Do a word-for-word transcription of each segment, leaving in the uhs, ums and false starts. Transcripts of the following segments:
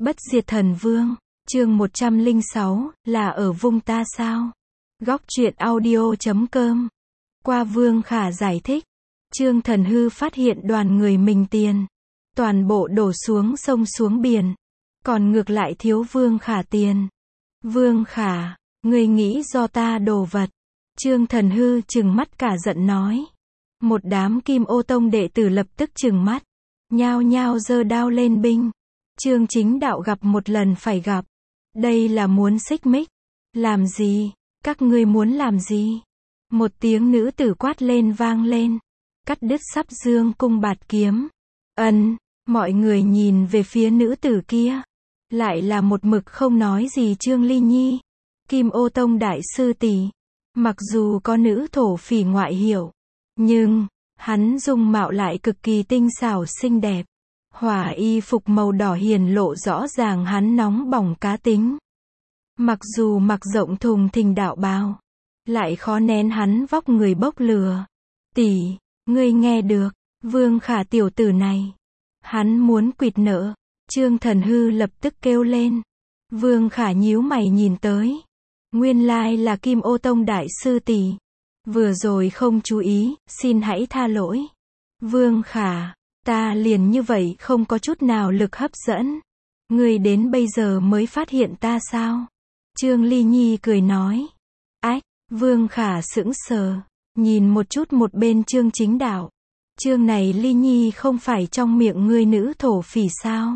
Bất diệt thần vương, chương một trăm lẻ sáu, là ở vùng ta sao? Góc truyện audio chấm com. Qua Vương Khả giải thích, Trương Thần Hư phát hiện đoàn người mình tiền, toàn bộ đổ xuống sông xuống biển, còn ngược lại thiếu Vương Khả tiền. Vương Khả, ngươi nghĩ do ta đồ vật? Trương Thần Hư trừng mắt cả giận nói. Một đám Kim Ô Tông đệ tử lập tức trừng mắt, nhao nhao giơ đao lên binh. Trương Chính Đạo gặp một lần phải gặp. Đây là muốn xích mích. Làm gì? Các ngươi muốn làm gì? Một tiếng nữ tử quát lên vang lên. Cắt đứt sắp dương cung bạt kiếm. Ân, mọi người nhìn về phía nữ tử kia. Lại là một mực không nói gì Trương Ly Nhi. Kim Ô Tông đại sư tỷ. Mặc dù có nữ thổ phỉ ngoại hiệu, nhưng hắn dung mạo lại cực kỳ tinh xảo xinh đẹp. Hỏa y phục màu đỏ hiển lộ rõ ràng hắn nóng bỏng cá tính. Mặc dù mặc rộng thùng thình đạo bào, lại khó nén hắn vóc người bốc lửa. Tỷ, ngươi nghe được, Vương Khả tiểu tử này, hắn muốn quỵt nợ. Trương Thần Hư lập tức kêu lên. Vương Khả nhíu mày nhìn tới. Nguyên lai là Kim Ô Tông đại sư tỷ. Vừa rồi không chú ý, xin hãy tha lỗi. Vương Khả, ta liền như vậy không có chút nào lực hấp dẫn. Ngươi đến bây giờ mới phát hiện ta sao? Trương Ly Nhi cười nói. Ách, Vương Khả sững sờ, nhìn một chút một bên Trương Chính Đạo. Trương này Ly Nhi không phải trong miệng ngươi nữ thổ phỉ sao?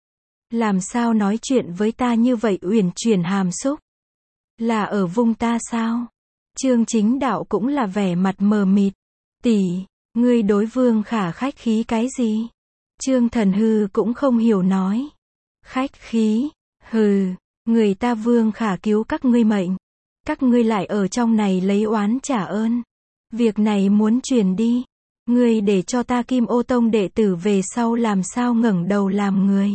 Làm sao nói chuyện với ta như vậy uyển chuyển hàm xúc? Là ở vùng ta sao? Trương Chính Đạo cũng là vẻ mặt mờ mịt. Tỷ, ngươi đối Vương Khả khách khí cái gì? Trương Thần Hư cũng không hiểu nói. Khách khí? Hừ, người ta Vương Khả cứu các ngươi mệnh. Các ngươi lại ở trong này lấy oán trả ơn. Việc này muốn truyền đi. Ngươi để cho ta Kim Ô Tông đệ tử về sau làm sao ngẩng đầu làm người.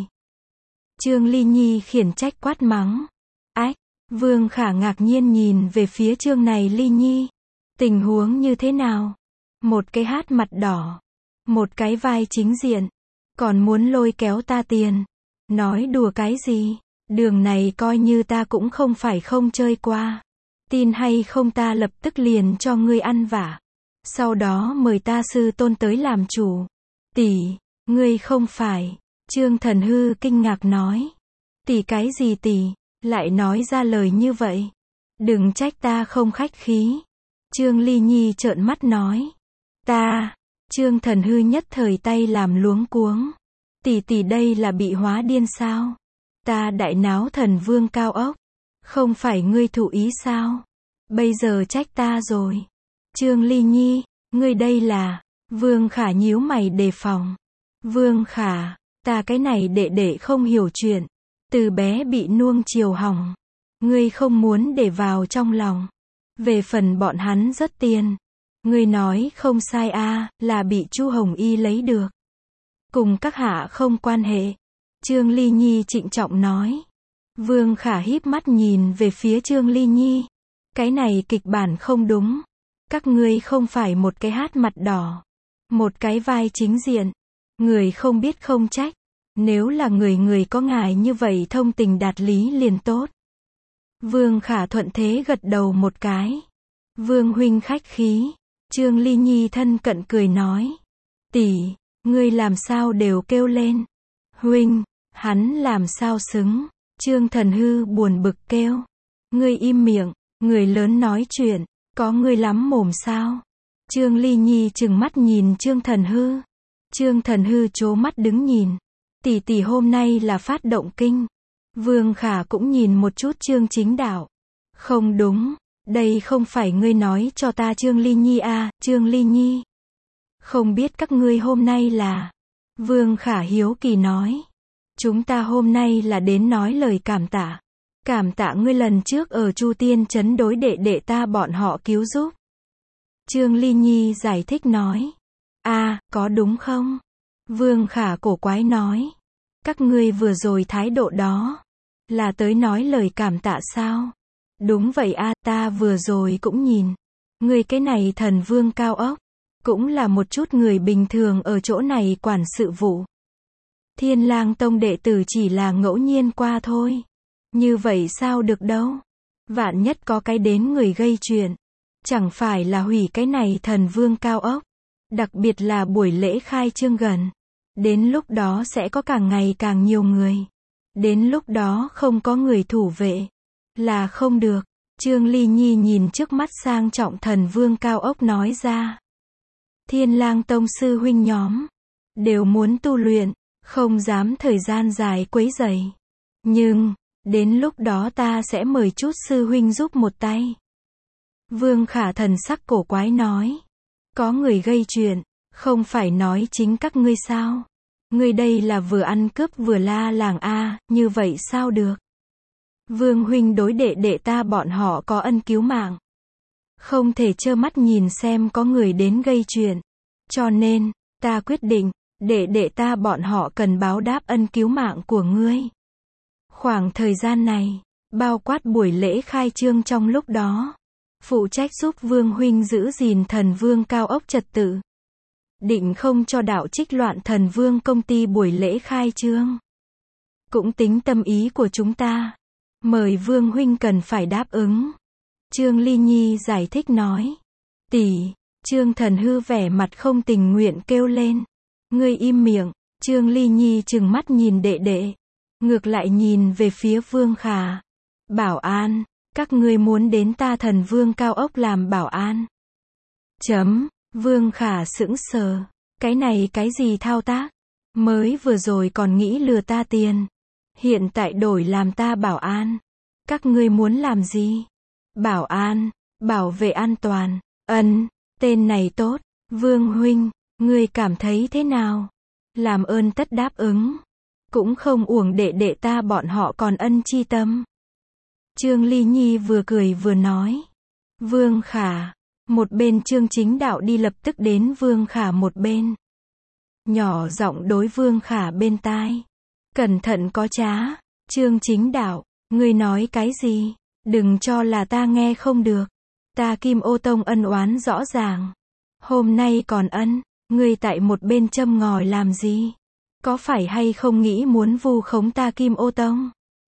Trương Ly Nhi khiển trách quát mắng. Ách, Vương Khả ngạc nhiên nhìn về phía Trương này Ly Nhi. Tình huống như thế nào? Một cái hát mặt đỏ, một cái vai chính diện, còn muốn lôi kéo ta tiền. Nói đùa cái gì? Đường này coi như ta cũng không phải không chơi qua. Tin hay không ta lập tức liền cho ngươi ăn vả. Sau đó mời ta sư tôn tới làm chủ. Tỷ, ngươi không phải. Trương Thần Hư kinh ngạc nói. Tỷ cái gì tỷ? Lại nói ra lời như vậy. Đừng trách ta không khách khí. Trương Ly Nhi trợn mắt nói. Ta, Trương Thần Hư nhất thời tay làm luống cuống. Tỷ tỷ đây là bị hóa điên sao? Ta đại náo thần vương cao ốc. Không phải ngươi thụ ý sao? Bây giờ trách ta rồi. Trương Ly Nhi, ngươi đây là... Vương Khả nhíu mày đề phòng. Vương Khả, ta cái này đệ đệ không hiểu chuyện. Từ bé bị nuông chiều hỏng. Ngươi không muốn để vào trong lòng. Về phần bọn hắn rất tiền. Ngươi nói không sai a, là bị Chu Hồng Y lấy được. Cùng các hạ không quan hệ. Trương Ly Nhi trịnh trọng nói. Vương Khả híp mắt nhìn về phía Trương Ly Nhi. Cái này kịch bản không đúng. Các ngươi không phải một cái hát mặt đỏ. Một cái vai chính diện. Người không biết không trách. Nếu là người người có ngài như vậy thông tình đạt lý liền tốt. Vương Khả thuận thế gật đầu một cái. Vương huynh khách khí. Trương Ly Nhi thân cận cười nói. Tỷ, ngươi làm sao đều kêu lên. Huynh, hắn làm sao xứng. Trương Thần Hư buồn bực kêu. Ngươi im miệng, người lớn nói chuyện, có ngươi lắm mồm sao. Trương Ly Nhi trừng mắt nhìn Trương Thần Hư. Trương Thần Hư trố mắt đứng nhìn. Tỷ tỷ hôm nay là phát động kinh. Vương Khả cũng nhìn một chút Trương Chính Đạo. Không đúng, đây không phải ngươi nói cho ta Trương Ly Nhi à, Trương Ly Nhi. Không biết các ngươi hôm nay là... Vương Khả hiếu kỳ nói. Chúng ta hôm nay là đến nói lời cảm tạ. Cảm tạ ngươi lần trước ở Chu Tiên Trấn đối đệ đệ ta bọn họ cứu giúp. Trương Ly Nhi giải thích nói. À, có đúng không? Vương Khả cổ quái nói. Các ngươi vừa rồi thái độ đó. Là tới nói lời cảm tạ sao? Đúng vậy a, ta vừa rồi cũng nhìn. Ngươi cái này thần vương cao ốc. Cũng là một chút người bình thường ở chỗ này quản sự vụ. Thiên Lang Tông đệ tử chỉ là ngẫu nhiên qua thôi. Như vậy sao được đâu. Vạn nhất có cái đến người gây chuyện. Chẳng phải là hủy cái này thần vương cao ốc. Đặc biệt là buổi lễ khai trương gần. Đến lúc đó sẽ có càng ngày càng nhiều người. Đến lúc đó không có người thủ vệ. Là không được. Trương Ly Nhi nhìn trước mắt sang trọng thần vương cao ốc nói ra. Thiên Lang Tông sư huynh nhóm. Đều muốn tu luyện. Không dám thời gian dài quấy rầy. Nhưng, đến lúc đó ta sẽ mời chút sư huynh giúp một tay. Vương Khả thần sắc cổ quái nói. Có người gây chuyện, không phải nói chính các ngươi sao? Ngươi đây là vừa ăn cướp vừa la làng a, như vậy sao được? Vương huynh đối đệ đệ ta bọn họ có ân cứu mạng. Không thể trơ mắt nhìn xem có người đến gây chuyện. Cho nên, ta quyết định, đệ đệ ta bọn họ cần báo đáp ân cứu mạng của ngươi. Khoảng thời gian này, bao quát buổi lễ khai trương trong lúc đó, phụ trách giúp Vương huynh giữ gìn thần vương cao ốc trật tự. Định không cho đạo trích loạn thần vương công ty buổi lễ khai trương. Cũng tính tâm ý của chúng ta. Mời Vương huynh cần phải đáp ứng. Trương Ly Nhi giải thích nói. Tỷ, Trương Thần Hư vẻ mặt không tình nguyện kêu lên. Ngươi im miệng. Trương Ly Nhi trừng mắt nhìn đệ đệ. Ngược lại nhìn về phía Vương Khả. Bảo an, các ngươi muốn đến ta thần vương cao ốc làm bảo an. Chấm, Vương Khả sững sờ. Cái này cái gì thao tác? Mới vừa rồi còn nghĩ lừa ta tiền. Hiện tại đổi làm ta bảo an. Các ngươi muốn làm gì? Bảo an, bảo vệ an toàn. Ân, tên này tốt. Vương huynh, ngươi cảm thấy thế nào? Làm ơn tất đáp ứng. Cũng không uổng đệ đệ ta bọn họ còn ân chi tâm. Trương Ly Nhi vừa cười vừa nói. Vương Khả. Một bên Trương Chính Đạo đi lập tức đến Vương Khả một bên. Nhỏ giọng đối Vương Khả bên tai. Cẩn thận có trá. Trương Chính Đạo, ngươi nói cái gì? Đừng cho là ta nghe không được. Ta Kim Ô Tông ân oán rõ ràng. Hôm nay còn ân, ngươi tại một bên châm ngòi làm gì? Có phải hay không nghĩ muốn vu khống ta Kim Ô Tông?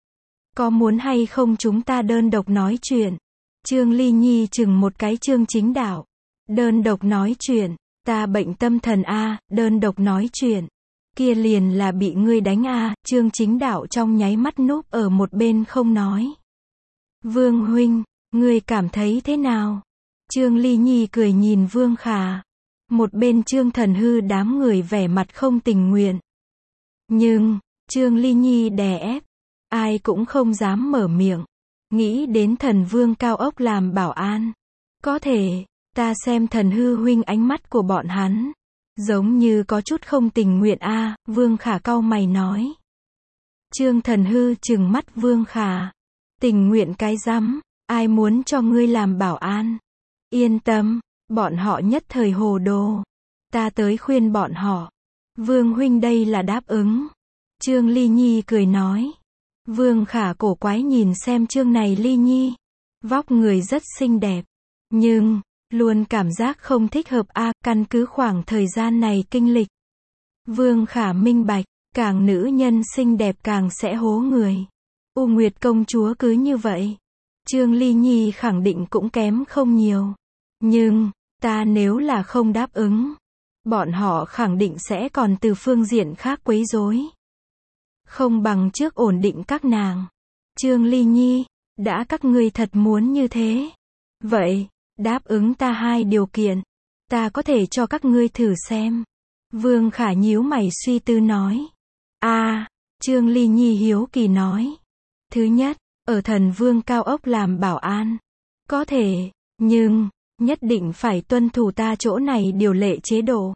Có muốn hay không chúng ta đơn độc nói chuyện? Trương Ly Nhi chừng một cái Trương Chính Đạo. Đơn độc nói chuyện, ta bệnh tâm thần a, đơn độc nói chuyện. Kia liền là bị ngươi đánh a, Trương Chính Đạo trong nháy mắt núp ở một bên không nói. Vương huynh, ngươi cảm thấy thế nào? Trương Ly Nhi cười nhìn Vương Khả. Một bên Trương Thần Hư đám người vẻ mặt không tình nguyện. Nhưng, Trương Ly Nhi đè ép. Ai cũng không dám mở miệng. Nghĩ đến thần vương cao ốc làm bảo an. Có thể, ta xem Thần Hư huynh ánh mắt của bọn hắn. Giống như có chút không tình nguyện a, Vương Khả cau mày nói. Trương Thần Hư trừng mắt Vương Khả. Tình nguyện cái rắm, ai muốn cho ngươi làm bảo an? Yên tâm, bọn họ nhất thời hồ đồ. Ta tới khuyên bọn họ. Vương huynh đây là đáp ứng. Trương Ly Nhi cười nói. Vương Khả cổ quái nhìn xem Trương này Ly Nhi. Vóc người rất xinh đẹp. Nhưng, luôn cảm giác không thích hợp a, căn cứ khoảng thời gian này kinh lịch. Vương Khả minh bạch, càng nữ nhân xinh đẹp càng sẽ hố người. U Nguyệt công chúa cứ như vậy. Trương Ly Nhi khẳng định cũng kém không nhiều. Nhưng, ta nếu là không đáp ứng, bọn họ khẳng định sẽ còn từ phương diện khác quấy rối. Không bằng trước ổn định các nàng. Trương Ly Nhi, đã các ngươi thật muốn như thế. Vậy, đáp ứng ta hai điều kiện. Ta có thể cho các ngươi thử xem. Vương Khả nhíu mày suy tư nói. A, à, Trương Ly Nhi hiếu kỳ nói. Thứ nhất, ở thần vương cao ốc làm bảo an. Có thể, nhưng, nhất định phải tuân thủ ta chỗ này điều lệ chế độ.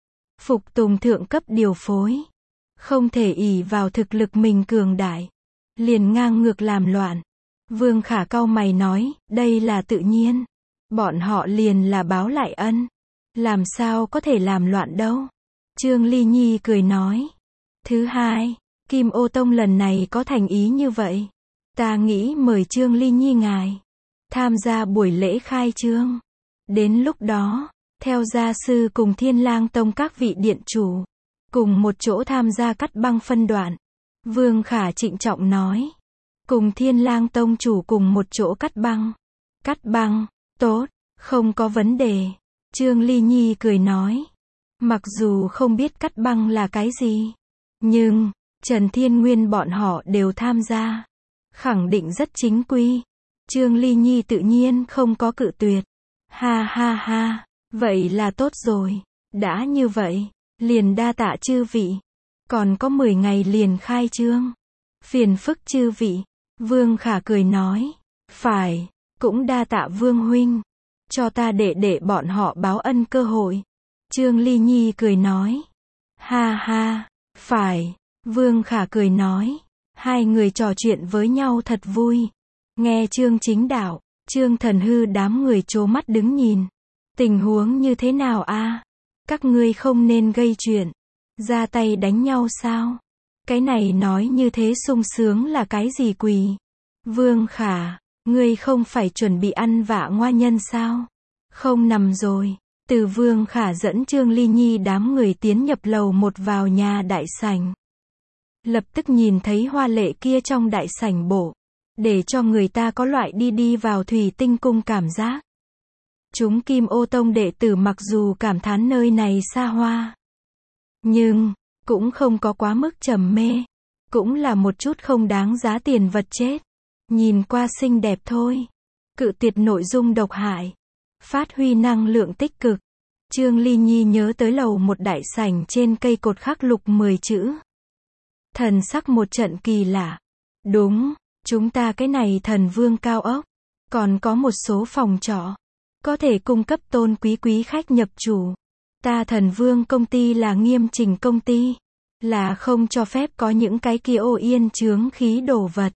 Phục tùng thượng cấp điều phối. Không thể ỷ vào thực lực mình cường đại. Liền ngang ngược làm loạn. Vương Khả cau mày nói, đây là tự nhiên. Bọn họ liền là báo lại ân. Làm sao có thể làm loạn đâu. Trương Ly Nhi cười nói. Thứ hai, Kim Ô Tông lần này có thành ý như vậy. Ta nghĩ mời Trương Ly Nhi ngài tham gia buổi lễ khai trương. Đến lúc đó, theo gia sư cùng Thiên Lang Tông các vị điện chủ, cùng một chỗ tham gia cắt băng phân đoạn. Vương Khả trịnh trọng nói. Cùng Thiên Lang Tông chủ cùng một chỗ cắt băng. Cắt băng, tốt, không có vấn đề. Trương Ly Nhi cười nói. Mặc dù không biết cắt băng là cái gì, nhưng, Trần Thiên Nguyên bọn họ đều tham gia. Khẳng định rất chính quy. Trương Ly Nhi tự nhiên không có cự tuyệt. Ha ha ha, vậy là tốt rồi. Đã như vậy, liền đa tạ chư vị. Còn có mười ngày liền khai trương. Phiền phức chư vị. Vương Khả cười nói. Phải, cũng đa tạ Vương huynh. Cho ta đệ đệ bọn họ báo ân cơ hội. Trương Ly Nhi cười nói. Ha ha, phải. Vương Khả cười nói. Hai người trò chuyện với nhau thật vui. Nghe Trương Chính Đạo, Trương Thần Hư đám người trố mắt đứng nhìn. Tình huống như thế nào a? Các ngươi không nên gây chuyện. Ra tay đánh nhau sao? Cái này nói như thế sung sướng là cái gì quỳ? Vương Khả, ngươi không phải chuẩn bị ăn vạ ngoa nhân sao? Không nằm rồi. Từ Vương Khả dẫn Trương Ly Nhi đám người tiến nhập lầu một vào nhà đại sảnh. Lập tức nhìn thấy hoa lệ kia trong đại sảnh bộ. Để cho người ta có loại đi đi vào thủy tinh cung cảm giác. Chúng Kim Ô Tông đệ tử mặc dù cảm thán nơi này xa hoa, nhưng, cũng không có quá mức trầm mê. Cũng là một chút không đáng giá tiền vật chết. Nhìn qua xinh đẹp thôi. Cự tuyệt nội dung độc hại. Phát huy năng lượng tích cực. Trương Ly Nhi nhớ tới lầu một đại sảnh trên cây cột khắc lục mười chữ. Thần sắc một trận kỳ lạ. Đúng, chúng ta cái này thần vương cao ốc. Còn có một số phòng trọ. Có thể cung cấp tôn quý quý khách nhập chủ. Ta thần vương công ty là nghiêm chỉnh công ty. Là không cho phép có những cái kia ô yên chướng khí đồ vật.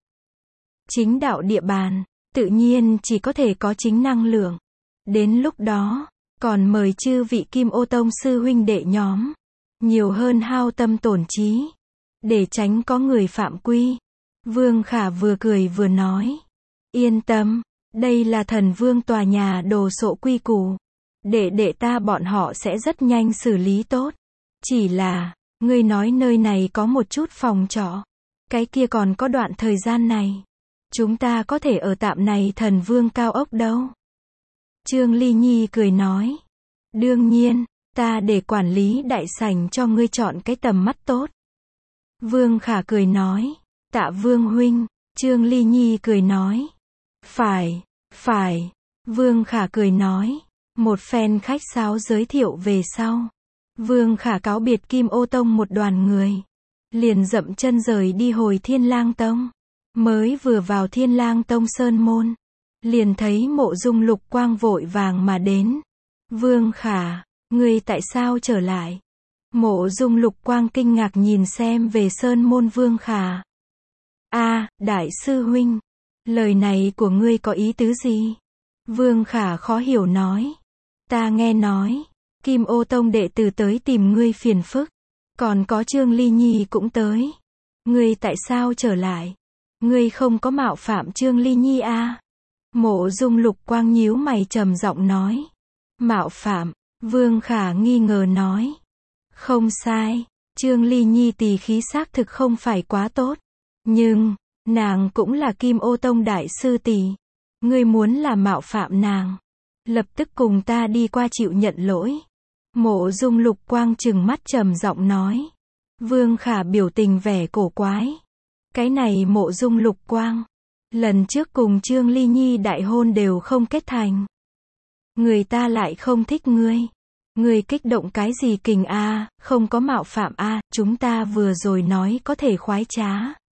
Chính đạo địa bàn, tự nhiên chỉ có thể có chính năng lượng. Đến lúc đó, còn mời chư vị Kim Ô Tông sư huynh đệ nhóm. Nhiều hơn hao tâm tổn trí. Để tránh có người phạm quy. Vương Khả vừa cười vừa nói. Yên tâm, đây là thần vương tòa nhà đồ sộ quy củ. Đệ đệ ta bọn họ sẽ rất nhanh xử lý tốt. Chỉ là, ngươi nói nơi này có một chút phòng trọ. Cái kia còn có đoạn thời gian này. Chúng ta có thể ở tạm này thần vương cao ốc đâu. Trương Ly Nhi cười nói. Đương nhiên, ta để quản lý đại sảnh cho ngươi chọn cái tầm mắt tốt. Vương Khả cười nói. Tạ Vương huynh. Trương Ly Nhi cười nói. Phải, phải. Vương Khả cười nói. Một phen khách sáo giới thiệu về sau. Vương Khả cáo biệt Kim Ô Tông một đoàn người. Liền dậm chân rời đi hồi Thiên Lang Tông. Mới vừa vào Thiên Lang Tông Sơn Môn. Liền thấy Mộ Dung Lục Quang vội vàng mà đến. Vương Khả, ngươi tại sao trở lại? Mộ Dung Lục Quang kinh ngạc nhìn xem về Sơn Môn Vương Khả. A, đại sư huynh. Lời này của ngươi có ý tứ gì? Vương Khả khó hiểu nói. Ta nghe nói, Kim Ô Tông đệ tử tới tìm ngươi phiền phức. Còn có Trương Ly Nhi cũng tới. Ngươi tại sao trở lại? Ngươi không có mạo phạm Trương Ly Nhi à? Mộ Dung Lục Quang nhíu mày trầm giọng nói. Mạo phạm, Vương Khả nghi ngờ nói. Không sai, Trương Ly Nhi tỳ khí xác thực không phải quá tốt. Nhưng, nàng cũng là Kim Ô Tông đại sư tỷ. Ngươi muốn là mạo phạm nàng. Lập tức cùng ta đi qua chịu nhận lỗi. Mộ Dung Lục Quang trừng mắt trầm giọng nói. Vương Khả biểu tình vẻ cổ quái. Cái này Mộ Dung Lục Quang. Lần trước cùng Trương Ly Nhi đại hôn đều không kết thành. Người ta lại không thích ngươi. Ngươi kích động cái gì kình a, không có mạo phạm a, chúng ta vừa rồi nói có thể khoái trá.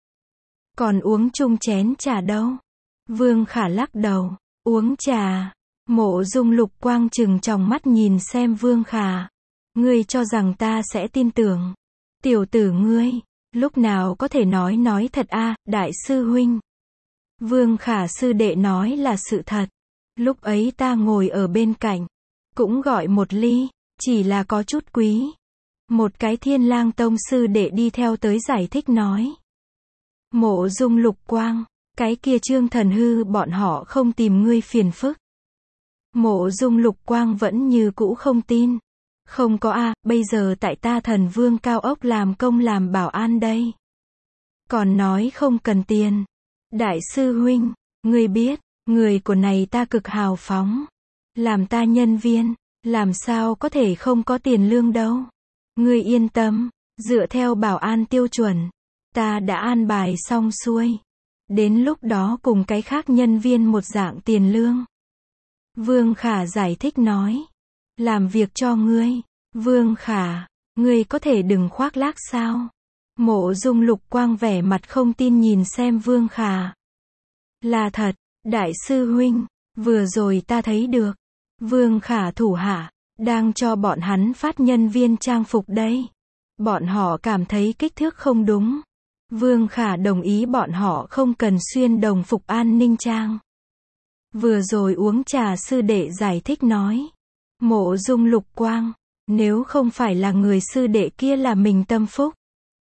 Còn uống chung chén trà đâu? Vương Khả lắc đầu. Uống trà. Mộ Dung Lục Quang trừng tròng mắt nhìn xem Vương Khả. Ngươi cho rằng ta sẽ tin tưởng. Tiểu tử ngươi, lúc nào có thể nói nói thật a, đại sư huynh. Vương Khả sư đệ nói là sự thật. Lúc ấy ta ngồi ở bên cạnh. Cũng gọi một ly, chỉ là có chút quý. Một cái Thiên Lang Tông sư đệ đi theo tới giải thích nói. Mộ Dung Lục Quang, cái kia Trương Thần Hư bọn họ không tìm ngươi phiền phức. Mộ Dung Lục Quang vẫn như cũ không tin. Không có a, bây giờ tại ta Thần Vương Cao Ốc làm công làm bảo an đây. Còn nói không cần tiền. Đại sư huynh, ngươi biết, người của này ta cực hào phóng. Làm ta nhân viên, làm sao có thể không có tiền lương đâu. Ngươi yên tâm, dựa theo bảo an tiêu chuẩn, ta đã an bài xong xuôi. Đến lúc đó cùng cái khác nhân viên một dạng tiền lương. Vương Khả giải thích nói. Làm việc cho ngươi. Vương Khả, ngươi có thể đừng khoác lác sao? Mộ Dung Lục Quang vẻ mặt không tin nhìn xem Vương Khả. Là thật, đại sư huynh, vừa rồi ta thấy được. Vương Khả thủ hạ, đang cho bọn hắn phát nhân viên trang phục đây. Bọn họ cảm thấy kích thước không đúng. Vương Khả đồng ý bọn họ không cần xuyên đồng phục an ninh trang. Vừa rồi uống trà sư đệ giải thích nói. Mộ Dung Lục Quang, nếu không phải là người sư đệ kia là mình tâm phúc.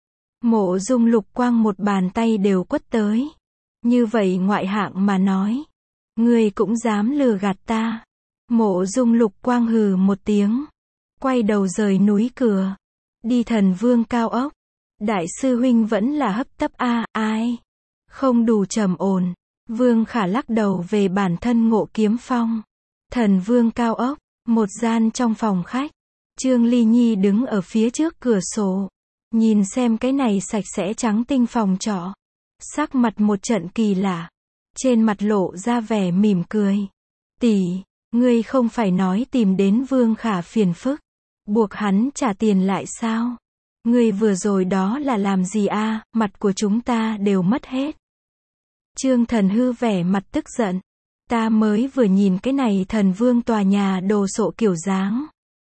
Mộ Dung Lục Quang một bàn tay đều quất tới. Như vậy ngoại hạng mà nói. Ngươi cũng dám lừa gạt ta. Mộ Dung Lục Quang hừ một tiếng. Quay đầu rời núi cửa. Đi Thần Vương Cao Ốc. Đại sư huynh vẫn là hấp tấp a, ai? Không đủ trầm ổn. Vương Khả lắc đầu về bản thân Ngộ Kiếm Phong. Thần Vương Cao Ốc, một gian trong phòng khách. Trương Ly Nhi đứng ở phía trước cửa sổ. Nhìn xem cái này sạch sẽ trắng tinh phòng trọ. Sắc mặt một trận kỳ lạ. Trên mặt lộ ra vẻ mỉm cười. Tỷ, ngươi không phải nói tìm đến Vương Khả phiền phức. Buộc hắn trả tiền lại sao? Ngươi vừa rồi đó là làm gì a? Mặt của chúng ta đều mất hết. Trương Thần Hư vẻ mặt tức giận. Ta mới vừa nhìn cái này Thần Vương tòa nhà đồ sộ kiểu dáng.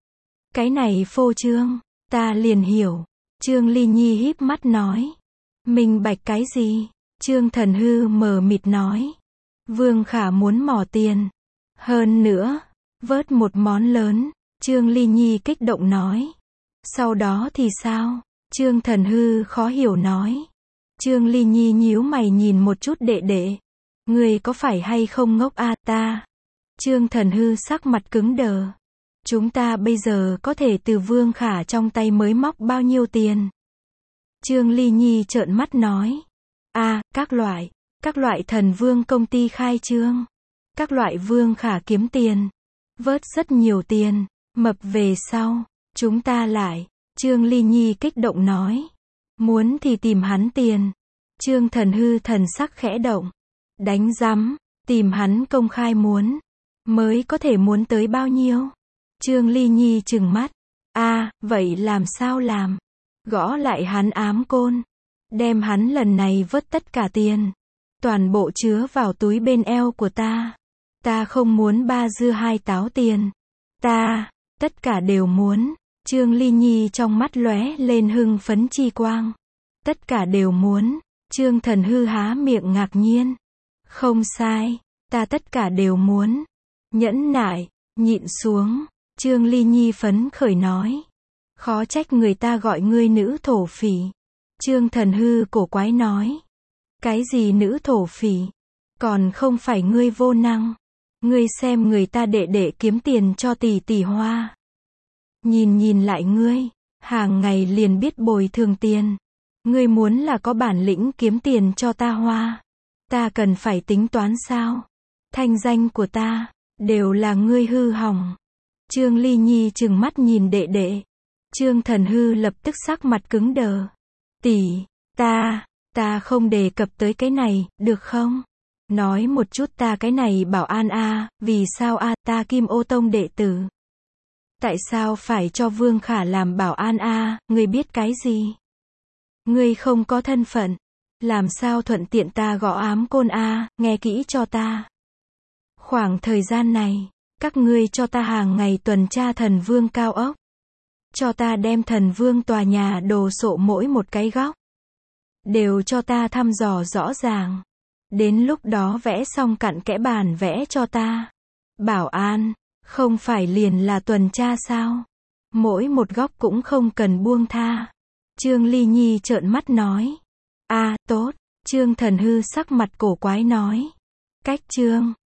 Cái này phô trương, ta liền hiểu. Trương Ly Nhi híp mắt nói. Minh bạch cái gì? Trương Thần Hư mờ mịt nói. Vương Khả muốn mò tiền. Hơn nữa, vớt một món lớn. Trương Ly Nhi kích động nói. Sau đó thì sao? Trương Thần Hư khó hiểu nói. Trương Ly Nhi nhíu mày nhìn một chút đệ đệ. Người có phải hay không ngốc a ta? Trương Thần Hư sắc mặt cứng đờ. Chúng ta bây giờ có thể từ Vương Khả trong tay mới móc bao nhiêu tiền? Trương Ly Nhi trợn mắt nói. A, các loại, các loại Thần Vương công ty khai trương. Các loại Vương Khả kiếm tiền. Vớt rất nhiều tiền, mập về sau. Chúng ta lại. Trương Ly Nhi kích động nói. Muốn thì tìm hắn tiền. Trương Thần Hư thần sắc khẽ động. Đánh rắm, tìm hắn công khai muốn. Mới có thể muốn tới bao nhiêu? Trương Ly Nhi trừng mắt. A, vậy làm sao làm? Gõ lại hắn ám côn. Đem hắn lần này vớt tất cả tiền. Toàn bộ chứa vào túi bên eo của ta. Ta không muốn ba dưa hai táo tiền. Ta, tất cả đều muốn. Trương Ly Nhi trong mắt lóe lên hưng phấn chi quang. Tất cả đều muốn. Trương Thần Hư há miệng ngạc nhiên. Không sai, ta tất cả đều muốn. Nhẫn nại, nhịn xuống. Trương Ly Nhi phấn khởi nói. Khó trách người ta gọi ngươi nữ thổ phỉ. Trương Thần Hư cổ quái nói. Cái gì nữ thổ phỉ? Còn không phải ngươi vô năng. Ngươi xem người ta đệ đệ kiếm tiền cho tỷ tỷ hoa. Nhìn nhìn lại ngươi, hàng ngày liền biết bồi thường tiền. Ngươi muốn là có bản lĩnh kiếm tiền cho ta hoa. Ta cần phải tính toán sao? Thanh danh của ta, đều là ngươi hư hỏng. Trương Ly Nhi trừng mắt nhìn đệ đệ. Trương Thần Hư lập tức sắc mặt cứng đờ. Tỷ, ta, ta không đề cập tới cái này, được không? Nói một chút ta cái này bảo an a, vì sao a, ta Kim Ô Tông đệ tử. Tại sao phải cho Vương Khả làm bảo an a, ngươi biết cái gì? Ngươi không có thân phận. Làm sao thuận tiện ta gõ ám côn a, nghe kỹ cho ta. Khoảng thời gian này, các ngươi cho ta hàng ngày tuần tra Thần Vương Cao Ốc. Cho ta đem Thần Vương tòa nhà đồ sộ mỗi một cái góc. Đều cho ta thăm dò rõ ràng. Đến lúc đó vẽ xong cặn kẽ bản vẽ cho ta. Bảo an, không phải liền là tuần tra sao? Mỗi một góc cũng không cần buông tha. Trương Ly Nhi trợn mắt nói. A, tốt. Trương Thần Hư sắc mặt cổ quái nói. Cách Trương,